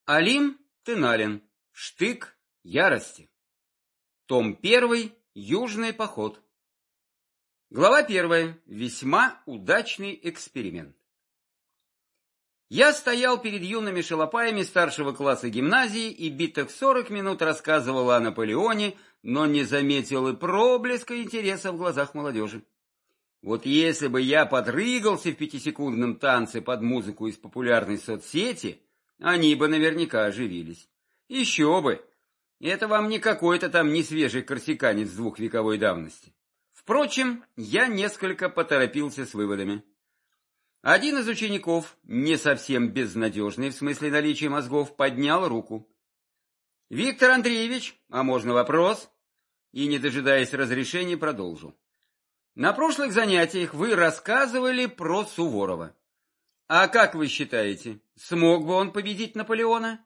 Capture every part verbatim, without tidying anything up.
Алим Тыналин. Штык ярости. Том первый. Южный поход. Глава первая. Весьма удачный эксперимент. Я стоял перед юными шалопаями старшего класса гимназии и битых сорок минут рассказывал о Наполеоне, но не заметил и проблеска интереса в глазах молодежи. Вот если бы я подрыгался в пятисекундном танце под музыку из популярной соцсети, они бы наверняка оживились. Еще бы! Это вам не какой-то там несвежий корсиканец двухвековой давности. Впрочем, я несколько поторопился с выводами. Один из учеников, не совсем безнадежный в смысле наличия мозгов, поднял руку. «Виктор Андреевич, а можно вопрос?» И, не дожидаясь разрешения, продолжил. «На прошлых занятиях вы рассказывали про Суворова. А как вы считаете, смог бы он победить Наполеона?»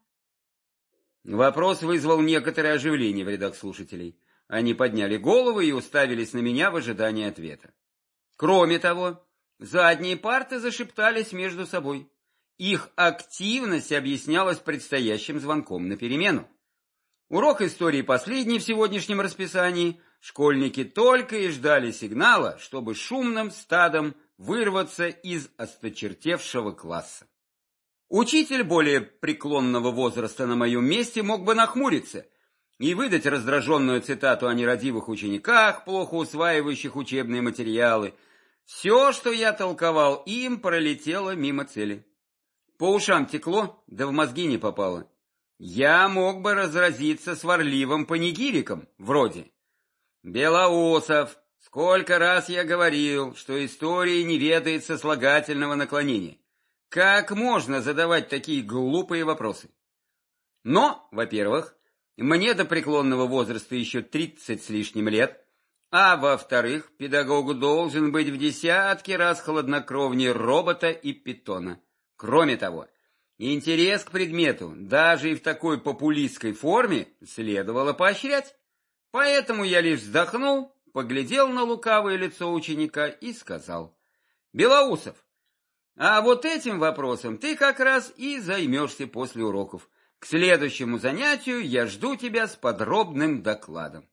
Вопрос вызвал некоторое оживление в рядах слушателей. Они подняли головы и уставились на меня в ожидании ответа. Кроме того, задние парты зашептались между собой. Их активность объяснялась предстоящим звонком на перемену. Урок истории последний в сегодняшнем расписании. Школьники только и ждали сигнала, чтобы шумным стадом вырваться из осточертевшего класса. Учитель более преклонного возраста на моем месте мог бы нахмуриться и выдать раздраженную цитату о нерадивых учениках, плохо усваивающих учебные материалы. Все, что я толковал им, пролетело мимо цели. По ушам текло, да в мозги не попало. Я мог бы разразиться сварливым панигириком, вроде: «Белоусов, сколько раз я говорил, что история не ведает сослагательного наклонения. Как можно задавать такие глупые вопросы?» Но, во-первых, мне до преклонного возраста еще тридцать с лишним лет, а во-вторых, педагогу должен быть в десятки раз хладнокровнее робота и питона. Кроме того, интерес к предмету, даже и в такой популистской форме, следовало поощрять. Поэтому я лишь вздохнул, поглядел на лукавое лицо ученика и сказал: «Белоусов, а вот этим вопросом ты как раз и займешься после уроков. К следующему занятию я жду тебя с подробным докладом».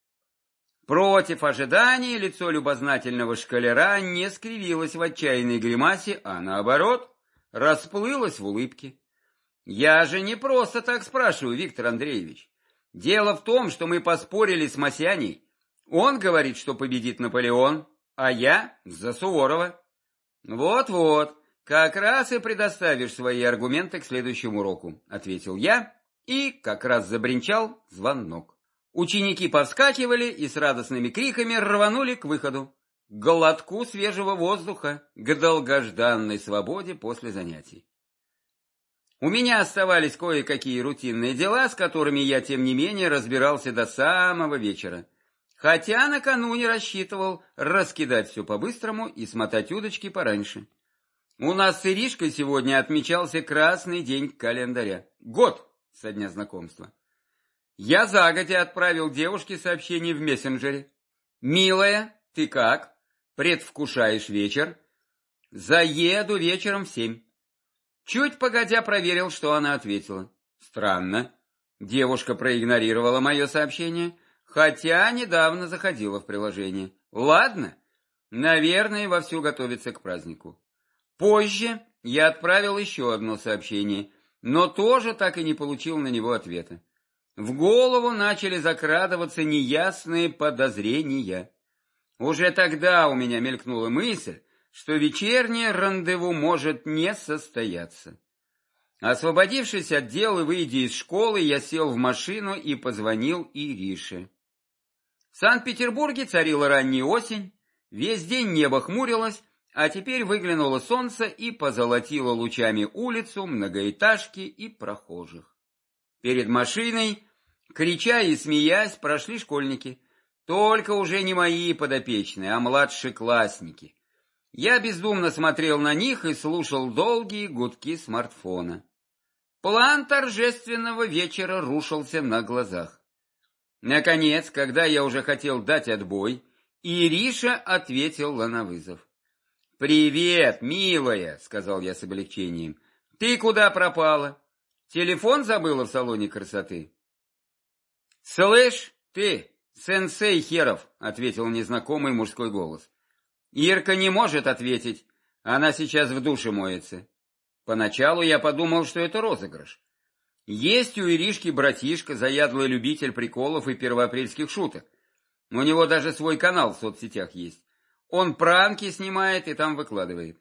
Против ожиданий лицо любознательного школяра не скривилось в отчаянной гримасе, а наоборот, расплылось в улыбке. «Я же не просто так спрашиваю, Виктор Андреевич. Дело в том, что мы поспорили с Масяней. Он говорит, что победит Наполеон, а я за Суворова». «Вот-вот, как раз и предоставишь свои аргументы к следующему уроку», — ответил я, и как раз забринчал звонок. Ученики повскакивали и с радостными криками рванули к выходу, к глотку свежего воздуха, к долгожданной свободе после занятий. У меня оставались кое-какие рутинные дела, с которыми я, тем не менее, разбирался до самого вечера. Хотя накануне рассчитывал раскидать все по-быстрому и смотать удочки пораньше. У нас с Иришкой сегодня отмечался красный день календаря. Год со дня знакомства. Я загодя отправил девушке сообщение в мессенджере. «Милая, ты как? Предвкушаешь вечер? Заеду вечером в семь». Чуть погодя проверил, что она ответила. Странно. Девушка проигнорировала мое сообщение, хотя недавно заходила в приложение. Ладно, наверное, вовсю готовится к празднику. Позже я отправил еще одно сообщение, но тоже так и не получил на него ответа. В голову начали закрадываться неясные подозрения. Уже тогда у меня мелькнула мысль, что вечернее рандеву может не состояться. Освободившись от дел и выйдя из школы, я сел в машину и позвонил Ирише. В Санкт-Петербурге царила ранняя осень, весь день небо хмурилось, а теперь выглянуло солнце и позолотило лучами улицу, многоэтажки и прохожих. Перед машиной, крича и смеясь, прошли школьники, только уже не мои подопечные, а младшеклассники. Я бездумно смотрел на них и слушал долгие гудки смартфона. План торжественного вечера рушился на глазах. Наконец, когда я уже хотел дать отбой, Ириша ответила на вызов. «Привет, милая», — сказал я с облегчением. «Ты куда пропала? Телефон забыла в салоне красоты? Слышь, ты, сенсей херов, ответил незнакомый мужской голос. Ирка не может ответить, она сейчас в душе моется. Поначалу я подумал, что это розыгрыш. Есть у Иришки братишка, заядлый любитель приколов и первоапрельских шуток. У него даже свой канал в соцсетях есть. Он пранки снимает и там выкладывает.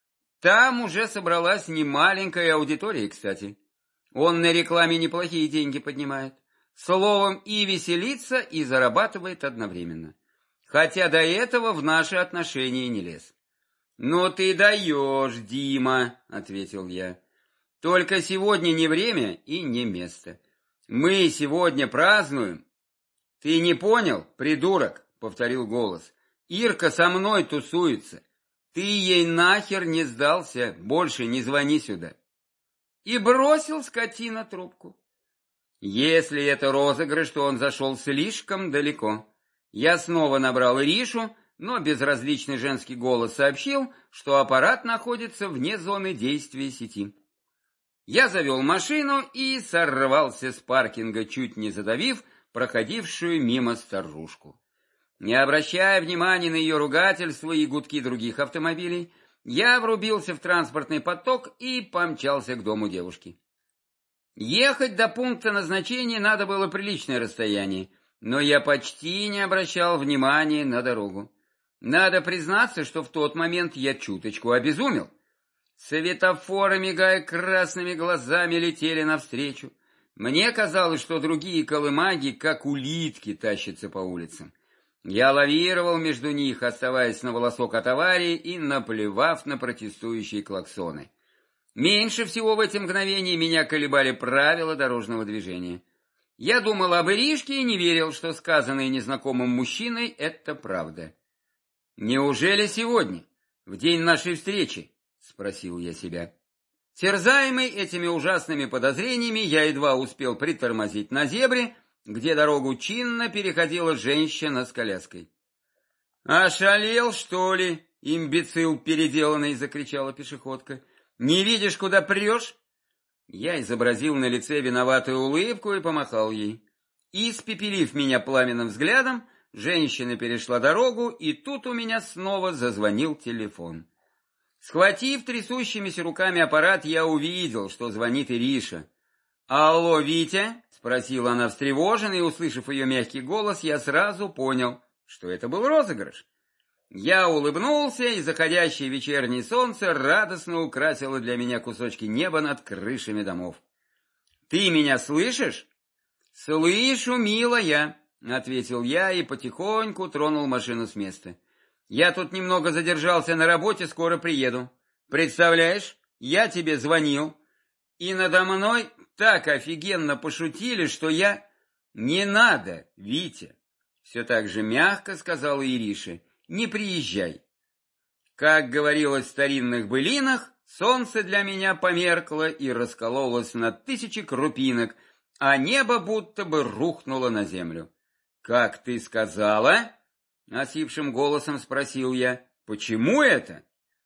Там уже собралась немаленькая аудитория, кстати. Он на рекламе неплохие деньги поднимает. Словом, и веселится, и зарабатывает одновременно. Хотя до этого в наши отношения не лез. «Ну ты даешь, Дима», — ответил я. «Только сегодня не время и не место. Мы сегодня празднуем». «Ты не понял, придурок?» — повторил голос. «Ирка со мной тусуется. Ты ей нахер не сдался, больше не звони сюда». И бросил скотина трубку. Если это розыгрыш, то он зашел слишком далеко. Я снова набрал Иришу, но безразличный женский голос сообщил, что аппарат находится вне зоны действия сети. Я завел машину и сорвался с паркинга, чуть не задавив проходившую мимо старушку. Не обращая внимания на ее ругательства и гудки других автомобилей, я врубился в транспортный поток и помчался к дому девушки. Ехать до пункта назначения надо было приличное расстояние, но я почти не обращал внимания на дорогу. Надо признаться, что в тот момент я чуточку обезумел. Светофоры, мигая красными глазами, летели навстречу. Мне казалось, что другие колымаги, как улитки, тащатся по улицам. Я лавировал между них, оставаясь на волосок от аварии и наплевав на протестующие клаксоны. Меньше всего в эти мгновения меня колебали правила дорожного движения. Я думал об Иришке и не верил, что сказанное незнакомым мужчиной — это правда. «Неужели сегодня, в день нашей встречи?» — спросил я себя. Терзаемый этими ужасными подозрениями, я едва успел притормозить на зебре, где дорогу чинно переходила женщина с коляской. «Ошалел, что ли, имбецил переделанный?» — закричала пешеходка. «Не видишь, куда прешь?» Я изобразил на лице виноватую улыбку и помахал ей. Испепелив меня пламенным взглядом, женщина перешла дорогу, и тут у меня снова зазвонил телефон. Схватив трясущимися руками аппарат, я увидел, что звонит Ириша. «Алло, Витя?» — спросила она встревоженно, и, услышав ее мягкий голос, я сразу понял, что это был розыгрыш. Я улыбнулся, и заходящее вечернее солнце радостно украсило для меня кусочки неба над крышами домов. «Ты меня слышишь?» «Слышу, милая», — ответил я и потихоньку тронул машину с места. «Я тут немного задержался на работе, скоро приеду. Представляешь, я тебе звонил, и надо мной так офигенно пошутили, что я...» «Не надо, Витя», — все так же мягко сказала Ириша. «Не приезжай». Как говорилось в старинных былинах, солнце для меня померкло и раскололось на тысячи крупинок, а небо будто бы рухнуло на землю. «Как ты сказала?» — осипшим голосом спросил я. «Почему это?»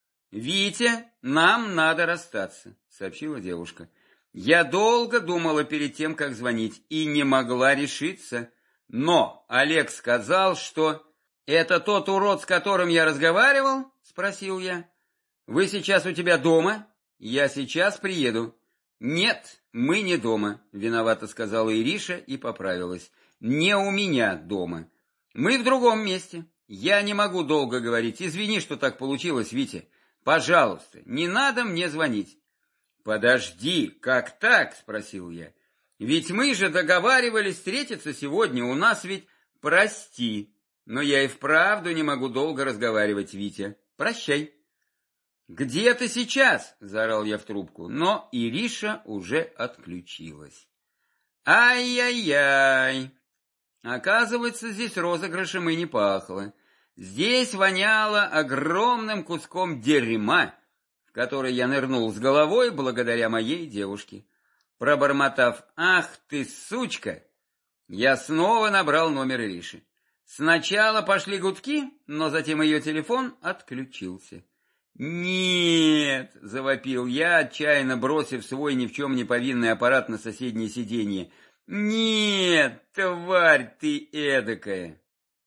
«Витя, нам надо расстаться», — сообщила девушка. «Я долго думала перед тем, как звонить, и не могла решиться. Но Олег сказал, что...» «Это тот урод, с которым я разговаривал?» — спросил я. «Вы сейчас у тебя дома?» «Я сейчас приеду». «Нет, мы не дома», — виновато сказала Ириша и поправилась. «Не у меня дома. Мы в другом месте. Я не могу долго говорить. Извини, что так получилось, Витя. Пожалуйста, не надо мне звонить». «Подожди, как так?» — спросил я. «Ведь мы же договаривались встретиться сегодня. У нас ведь...» «Прости. Но я и вправду не могу долго разговаривать, Витя. Прощай». «Где ты сейчас?» — заорал я в трубку, но Ириша уже отключилась. Ай-яй-яй! Оказывается, здесь розыгрышем и не пахло. Здесь воняло огромным куском дерьма, в который я нырнул с головой благодаря моей девушке. Пробормотав «Ах ты, сучка!», я снова набрал номер Ириши. Сначала пошли гудки, но затем ее телефон отключился. «Нет!» — завопил я, отчаянно бросив свой ни в чем не повинный аппарат на соседнее сиденье. «Нет, тварь ты эдакая!»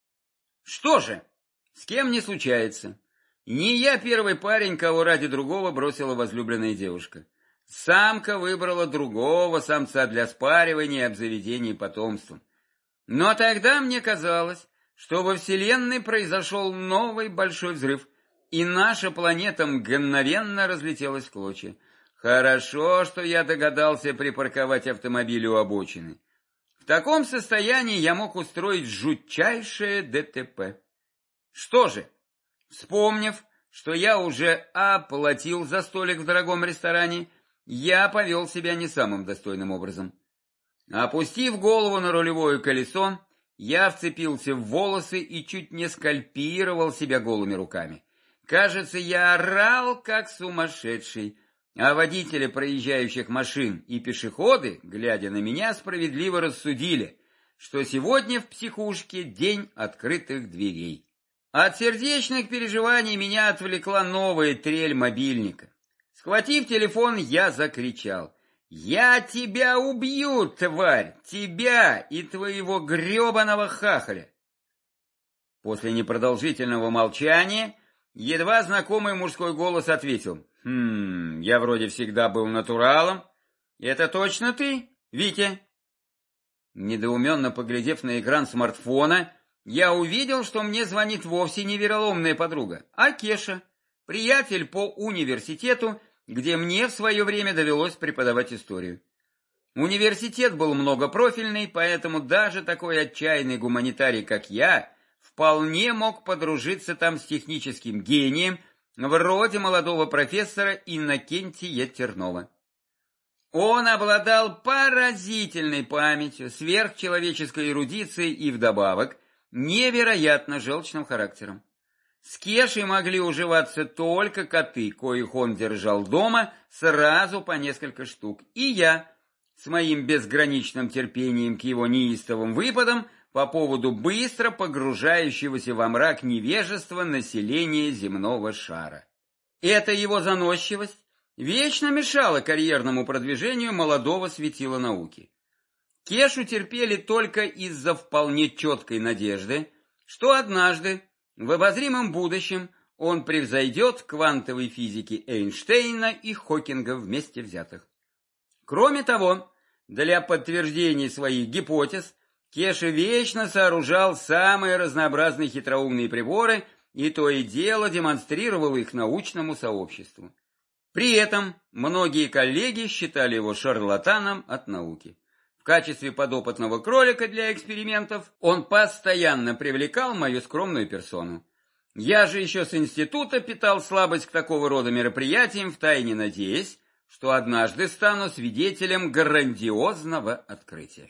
Что же, с кем не случается. Не я первый парень, кого ради другого бросила возлюбленная девушка. Самка выбрала другого самца для спаривания и обзаведения потомством. Но тогда мне казалось, что во Вселенной произошел новый большой взрыв, и наша планета мгновенно разлетелась в клочья. Хорошо, что я догадался припарковать автомобиль у обочины. В таком состоянии я мог устроить жутчайшее ДТП. Что же, вспомнив, что я уже оплатил за столик в дорогом ресторане, я повел себя не самым достойным образом. Опустив голову на рулевое колесо, я вцепился в волосы и чуть не скальпировал себя голыми руками. Кажется, я орал, как сумасшедший, а водители проезжающих машин и пешеходы, глядя на меня, справедливо рассудили, что сегодня в психушке день открытых дверей. От сердечных переживаний меня отвлекла новая трель мобильника. Схватив телефон, я закричал: «Я тебя убью, тварь! Тебя и твоего гребаного хахаля!» После непродолжительного молчания едва знакомый мужской голос ответил: «Хм, я вроде всегда был натуралом. Это точно ты, Витя?» Недоуменно поглядев на экран смартфона, я увидел, что мне звонит вовсе не вероломная подруга, а Кеша, приятель по университету, где мне в свое время довелось преподавать историю. Университет был многопрофильный, поэтому даже такой отчаянный гуманитарий, как я, вполне мог подружиться там с техническим гением, вроде молодого профессора Иннокентия Тернова. Он обладал поразительной памятью, сверхчеловеческой эрудицией и вдобавок невероятно желчным характером. С Кешей могли уживаться только коты, коих он держал дома сразу по несколько штук, и я, с моим безграничным терпением к его неистовым выпадам по поводу быстро погружающегося во мрак невежества населения земного шара. Эта его заносчивость вечно мешала карьерному продвижению молодого светила науки. Кешу терпели только из-за вполне четкой надежды, что однажды, в обозримом будущем, он превзойдет квантовой физики Эйнштейна и Хокинга вместе взятых. Кроме того, для подтверждения своих гипотез, Кеша вечно сооружал самые разнообразные хитроумные приборы и то и дело демонстрировал их научному сообществу. При этом многие коллеги считали его шарлатаном от науки. В качестве подопытного кролика для экспериментов он постоянно привлекал мою скромную персону. Я же еще с института питал слабость к такого рода мероприятиям, втайне надеясь, что однажды стану свидетелем грандиозного открытия.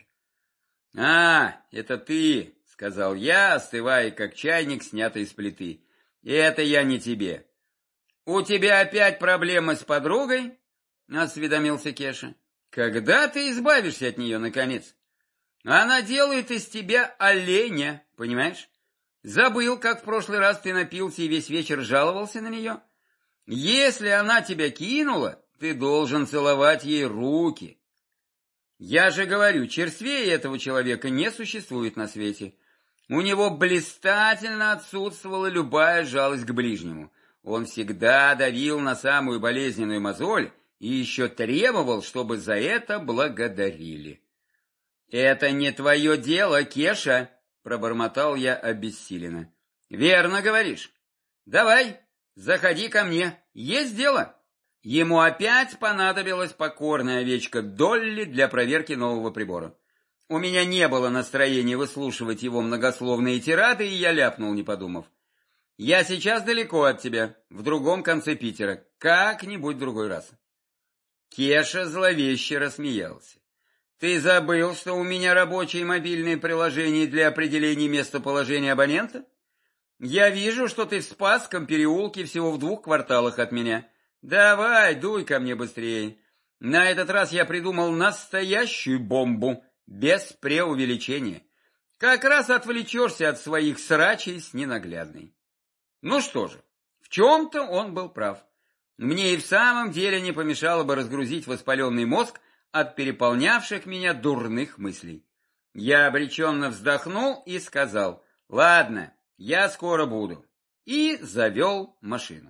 «А, это ты», — сказал я, остывая, как чайник, снятый с плиты. «Это я не тебе». «У тебя опять проблемы с подругой?» — осведомился Кеша. «Когда ты избавишься от нее, наконец? Она делает из тебя оленя, понимаешь? Забыл, как в прошлый раз ты напился и весь вечер жаловался на нее? Если она тебя кинула, ты должен целовать ей руки. Я же говорю, черствее этого человека не существует на свете. У него блистательно отсутствовала любая жалость к ближнему. Он всегда давил на самую болезненную мозоль и еще требовал, чтобы за это благодарили. «Это не твое дело, Кеша», — пробормотал я обессиленно. «Верно говоришь. Давай, заходи ко мне, есть дело». Ему опять понадобилась покорная овечка Долли для проверки нового прибора. У меня не было настроения выслушивать его многословные тирады, и я ляпнул, не подумав. «Я сейчас далеко от тебя, в другом конце Питера, как-нибудь в другой раз». Кеша зловеще рассмеялся. «Ты забыл, что у меня рабочее мобильное приложение для определения местоположения абонента? Я вижу, что ты в Спасском переулке всего в двух кварталах от меня. Давай, дуй ко мне быстрее. На этот раз я придумал настоящую бомбу, без преувеличения. Как раз отвлечешься от своих срачей с ненаглядной». Ну что же, В чем-то он был прав. Мне и в самом деле не помешало бы разгрузить воспаленный мозг от переполнявших меня дурных мыслей. Я обреченно вздохнул и сказал: «Ладно, я скоро буду», и завел машину.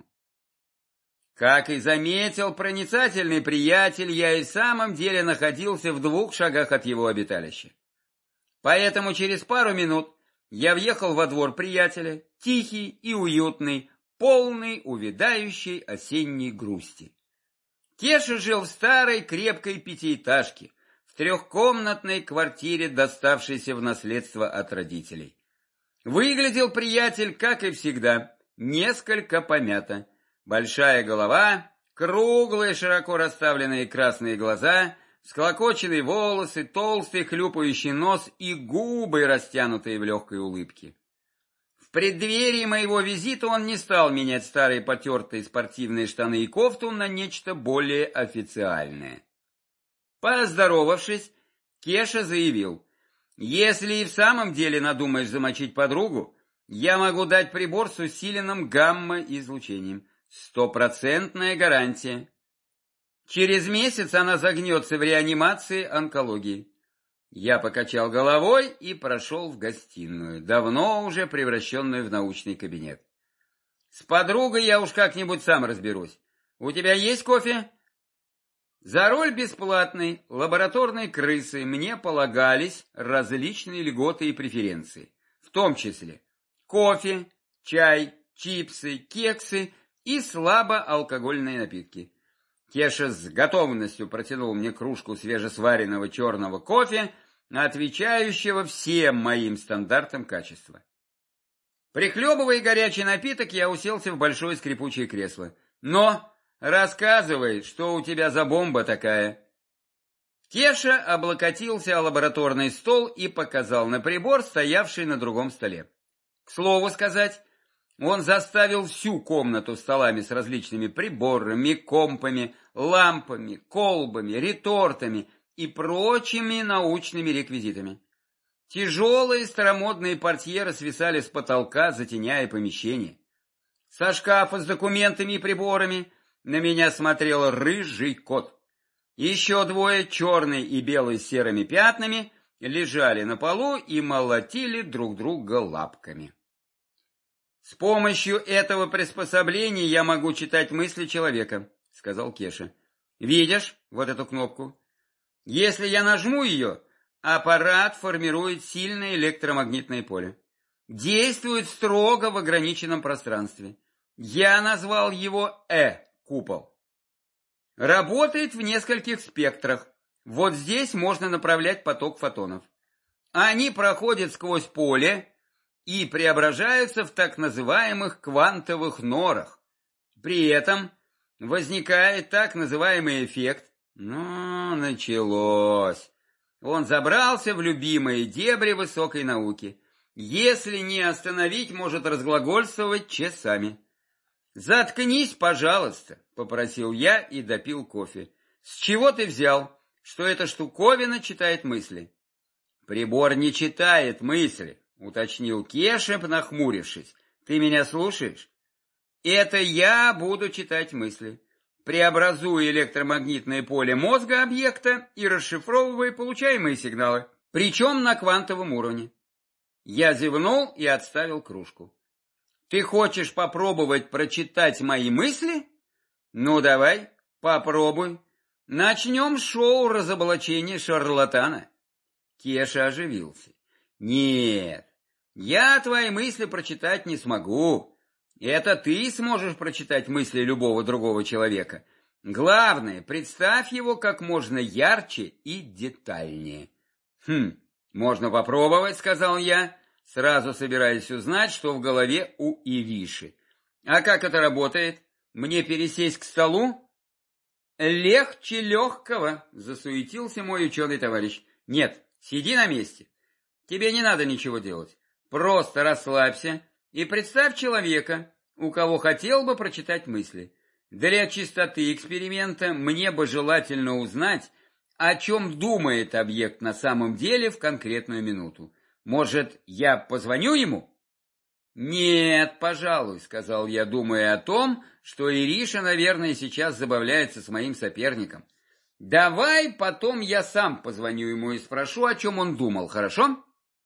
Как и заметил проницательный приятель, я и в самом деле находился в двух шагах от его обиталища. Поэтому через пару минут я въехал во двор приятеля, тихий и уютный, полный увядающей осенней грусти. Кеша жил в старой крепкой пятиэтажке, в трехкомнатной квартире, доставшейся в наследство от родителей. Выглядел приятель, как и всегда, несколько помято. Большая голова, круглые широко расставленные красные глаза, всклокоченные волосы, толстый хлюпающий нос и губы, растянутые в легкой улыбке. В преддверии моего визита он не стал менять старые потертые спортивные штаны и кофту на нечто более официальное. Поздоровавшись, Кеша заявил: «Если и в самом деле надумаешь замочить подругу, я могу дать прибор с усиленным гамма-излучением. Стопроцентная гарантия. Через месяц она загнется в реанимации онкологии». Я покачал головой и прошел в гостиную, давно уже превращенную в научный кабинет. «С подругой я уж как-нибудь сам разберусь. У тебя есть кофе?» За роль бесплатной лабораторной крысы мне полагались различные льготы и преференции, в том числе кофе, чай, чипсы, кексы и слабоалкогольные напитки. Кеша с готовностью протянул мне кружку свежесваренного черного кофе, отвечающего всем моим стандартам качества. Прихлебывая горячий напиток, я уселся в большое скрипучее кресло. «Но рассказывай, что у тебя за бомба такая?» Кеша облокотился о лабораторный стол и показал на прибор, стоявший на другом столе. К слову сказать, он заставил всю комнату столами с различными приборами, компами, лампами, колбами, ретортами и прочими научными реквизитами. Тяжелые старомодные портьеры свисали с потолка, затеняя помещение. Со шкафа с документами и приборами на меня смотрел рыжий кот. Еще двое, черный и белый с серыми пятнами, лежали на полу и молотили друг друга лапками. «С помощью этого приспособления я могу читать мысли человека», — сказал Кеша. «Видишь вот эту кнопку? Если я нажму ее, аппарат формирует сильное электромагнитное поле. Действует строго в ограниченном пространстве. Я назвал его Э-купол. Работает в нескольких спектрах. Вот здесь можно направлять поток фотонов. Они проходят сквозь поле и преображаются в так называемых квантовых норах. При этом возникает так называемый эффект. Ну, началось. Он забрался в любимые дебри высокой науки. Если не остановить, может разглагольствовать часами. «Заткнись, пожалуйста», — попросил я и допил кофе. «С чего ты взял, что эта штуковина читает мысли?» «Прибор не читает мысли», — уточнил Кеша, нахмурившись. «Ты меня слушаешь?» «Это я буду читать мысли, преобразуя электромагнитное поле мозга объекта и расшифровывая получаемые сигналы, причем на квантовом уровне». Я зевнул и отставил кружку. «Ты хочешь попробовать прочитать мои мысли? Ну, давай, попробуй. Начнем шоу разоблачения шарлатана». Кеша оживился. «Нет, я твои мысли прочитать не смогу. Это ты сможешь прочитать мысли любого другого человека. Главное, представь его как можно ярче и детальнее». «Хм, можно попробовать», — сказал я, сразу собираясь узнать, что в голове у Ириши. «А как это работает? Мне пересесть к столу?» «Легче легкого», — засуетился мой ученый товарищ. «Нет, сиди на месте. Тебе не надо ничего делать. Просто расслабься и представь человека, у кого хотел бы прочитать мысли. Для чистоты эксперимента мне бы желательно узнать, о чем думает объект на самом деле в конкретную минуту. Может, я позвоню ему?» «Нет, пожалуй», — сказал я, думая о том, что Ириша, наверное, сейчас забавляется с моим соперником. «Давай потом я сам позвоню ему и спрошу, о чем он думал, хорошо?»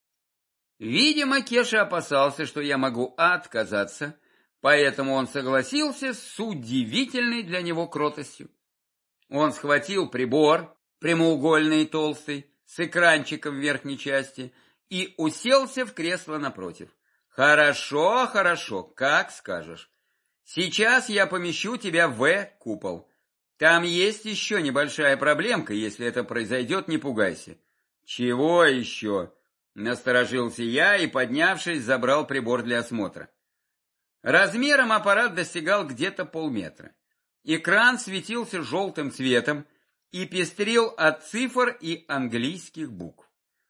Видимо, Кеша опасался, что я могу отказаться, поэтому он согласился с удивительной для него кротостью. Он схватил прибор, прямоугольный и толстый, с экранчиком в верхней части, и уселся в кресло напротив. «Хорошо, хорошо, как скажешь. Сейчас я помещу тебя в В-купол. Там есть еще небольшая проблемка, если это произойдет, не пугайся». «Чего еще?» — насторожился я и, поднявшись, забрал прибор для осмотра. Размером аппарат достигал где-то полметра. Экран светился желтым цветом и пестрил от цифр и английских букв.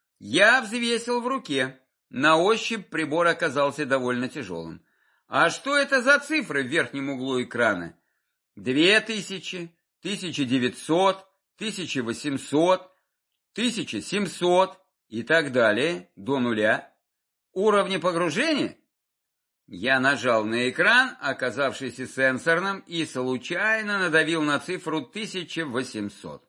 Я взвесил в руке. На ощупь прибор оказался довольно тяжелым. А что это за цифры в верхнем углу экрана? Две тысячи, тысяча девятьсот, тысяча восемьсот, тысяча семьсот и так далее до нуля. Уровни погружения? Я нажал на экран, оказавшийся сенсорным, и случайно надавил на цифру тысяча восемьсот.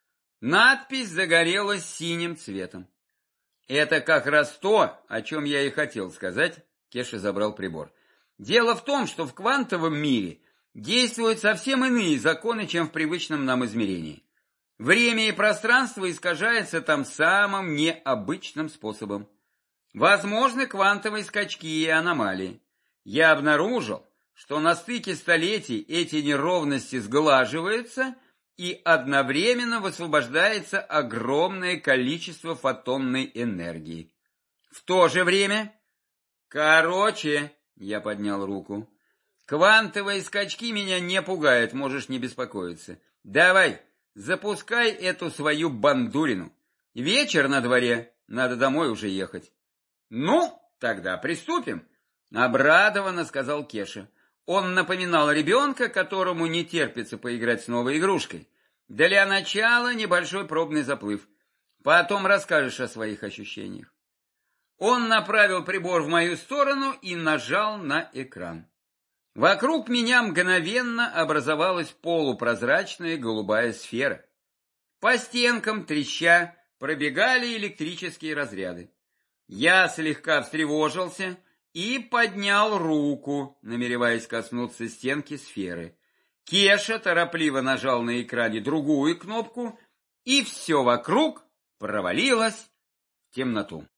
Надпись загорелась синим цветом. «Это как раз то, о чем я и хотел сказать», — Кеша забрал прибор. «Дело в том, что в квантовом мире действуют совсем иные законы, чем в привычном нам измерении. Время и пространство искажается там самым необычным способом. Возможны квантовые скачки и аномалии. Я обнаружил, что на стыке столетий эти неровности сглаживаются, и одновременно высвобождается огромное количество фотонной энергии. В то же время... Короче, я поднял руку. Квантовые скачки меня не пугают, можешь не беспокоиться. Давай, запускай эту свою бандурину. Вечер на дворе, надо домой уже ехать. Ну, тогда приступим, обрадованно сказал Кеша. Он напоминал ребенка, которому не терпится поиграть с новой игрушкой. Для начала небольшой пробный заплыв. Потом расскажешь о своих ощущениях. Он направил прибор в мою сторону и нажал на экран. Вокруг меня мгновенно образовалась полупрозрачная голубая сфера. По стенкам, треща, пробегали электрические разряды. Я слегка встревожился и поднял руку, намереваясь коснуться стенки сферы. Кеша торопливо нажал на экране другую кнопку, и все вокруг провалилось в темноту.